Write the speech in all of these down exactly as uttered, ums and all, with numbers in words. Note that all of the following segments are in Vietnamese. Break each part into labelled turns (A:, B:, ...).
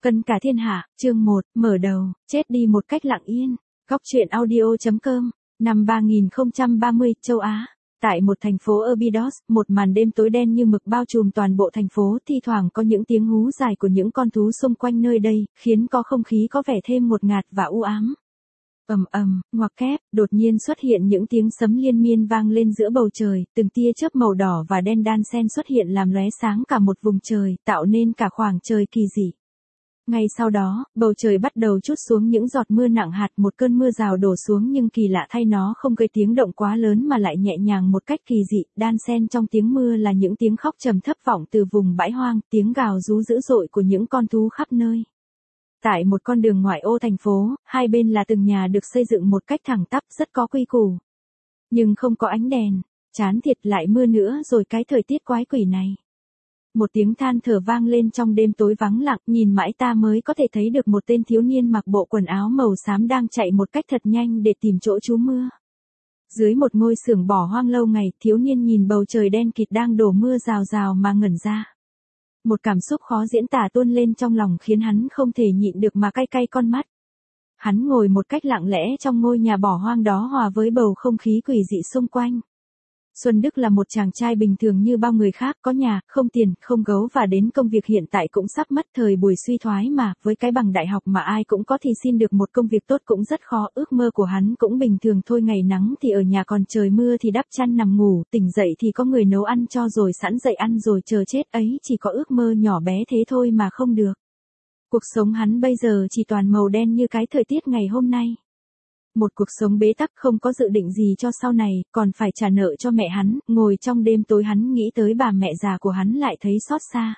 A: Cân cả thiên hạ, chương một, mở đầu, chết đi một cách lặng yên. Góc truyện audio.com, năm ba nghìn không trăm ba mươi, châu Á. Tại một thành phố Abydos, một màn đêm tối đen như mực bao trùm toàn bộ thành phố, thi thoảng có những tiếng hú dài của những con thú xung quanh nơi đây, khiến có không khí có vẻ thêm ngột ngạt và u ám. Ầm ầm, ngoặc kép, đột nhiên xuất hiện những tiếng sấm liên miên vang lên giữa bầu trời, từng tia chớp màu đỏ và đen đan xen xuất hiện làm lóe sáng cả một vùng trời, tạo nên cả khoảng trời kỳ dị. Ngay sau đó, bầu trời bắt đầu trút xuống những giọt mưa nặng hạt, một cơn mưa rào đổ xuống nhưng kỳ lạ thay nó không gây tiếng động quá lớn mà lại nhẹ nhàng một cách kỳ dị, đan xen trong tiếng mưa là những tiếng khóc trầm thấp vọng từ vùng bãi hoang, tiếng gào rú dữ dội của những con thú khắp nơi. Tại một con đường ngoại ô thành phố, hai bên là từng nhà được xây dựng một cách thẳng tắp rất có quy củ. Nhưng không có ánh đèn, chán thiệt lại mưa nữa rồi cái thời tiết quái quỷ này. Một tiếng than thở vang lên trong đêm tối vắng lặng, nhìn mãi ta mới có thể thấy được một tên thiếu niên mặc bộ quần áo màu xám đang chạy một cách thật nhanh để tìm chỗ trú mưa. Dưới một ngôi xưởng bỏ hoang lâu ngày, thiếu niên nhìn bầu trời đen kịt đang đổ mưa rào rào mà ngẩn ra. Một cảm xúc khó diễn tả tuôn lên trong lòng khiến hắn không thể nhịn được mà cay cay con mắt. Hắn ngồi một cách lặng lẽ trong ngôi nhà bỏ hoang đó hòa với bầu không khí quỷ dị xung quanh. Xuân Đức là một chàng trai bình thường như bao người khác, có nhà, không tiền, không gấu và đến công việc hiện tại cũng sắp mất thời buổi suy thoái mà, với cái bằng đại học mà ai cũng có thì xin được một công việc tốt cũng rất khó, ước mơ của hắn cũng bình thường thôi, ngày nắng thì ở nhà, còn trời mưa thì đắp chăn nằm ngủ, tỉnh dậy thì có người nấu ăn cho rồi sẵn dậy ăn rồi chờ chết, ấy chỉ có ước mơ nhỏ bé thế thôi mà không được. Cuộc sống hắn bây giờ chỉ toàn màu đen như cái thời tiết ngày hôm nay. Một cuộc sống bế tắc, không có dự định gì cho sau này, còn phải trả nợ cho mẹ hắn, ngồi trong đêm tối hắn nghĩ tới bà mẹ già của hắn lại thấy xót xa.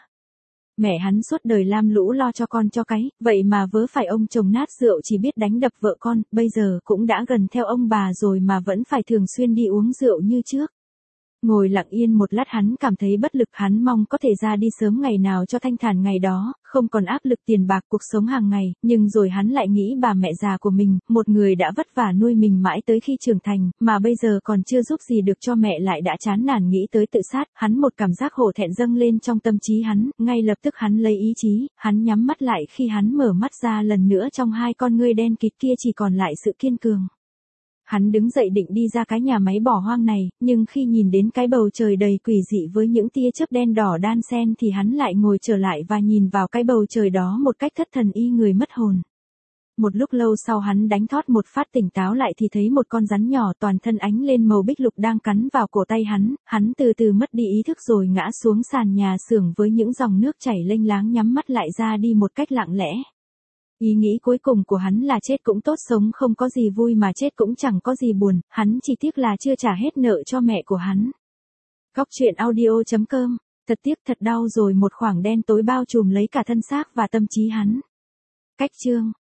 A: Mẹ hắn suốt đời lam lũ lo cho con cho cái, vậy mà vớ phải ông chồng nát rượu chỉ biết đánh đập vợ con, bây giờ cũng đã gần theo ông bà rồi mà vẫn phải thường xuyên đi uống rượu như trước. Ngồi lặng yên một lát hắn cảm thấy bất lực, hắn mong có thể ra đi sớm ngày nào cho thanh thản ngày đó, không còn áp lực tiền bạc cuộc sống hàng ngày, nhưng rồi hắn lại nghĩ bà mẹ già của mình, một người đã vất vả nuôi mình mãi tới khi trưởng thành, mà bây giờ còn chưa giúp gì được cho mẹ lại đã chán nản nghĩ tới tự sát, hắn một cảm giác hổ thẹn dâng lên trong tâm trí hắn, ngay lập tức hắn lấy ý chí, hắn nhắm mắt lại, khi hắn mở mắt ra lần nữa trong hai con ngươi đen kịt kia chỉ còn lại sự kiên cường. Hắn đứng dậy định đi ra cái nhà máy bỏ hoang này, nhưng khi nhìn đến cái bầu trời đầy quỷ dị với những tia chớp đen đỏ đan xen thì hắn lại ngồi trở lại và nhìn vào cái bầu trời đó một cách thất thần y người mất hồn. Một lúc lâu sau hắn đánh thót một phát tỉnh táo lại thì thấy một con rắn nhỏ toàn thân ánh lên màu bích lục đang cắn vào cổ tay hắn, hắn từ từ mất đi ý thức rồi ngã xuống sàn nhà xưởng với những dòng nước chảy lênh láng, nhắm mắt lại ra đi một cách lặng lẽ. Ý nghĩ cuối cùng của hắn là chết cũng tốt, sống không có gì vui mà chết cũng chẳng có gì buồn, hắn chỉ tiếc là chưa trả hết nợ cho mẹ của hắn. Góc truyện audio.com, thật tiếc thật đau rồi một khoảng đen tối bao trùm lấy cả thân xác và tâm trí hắn. Cách chương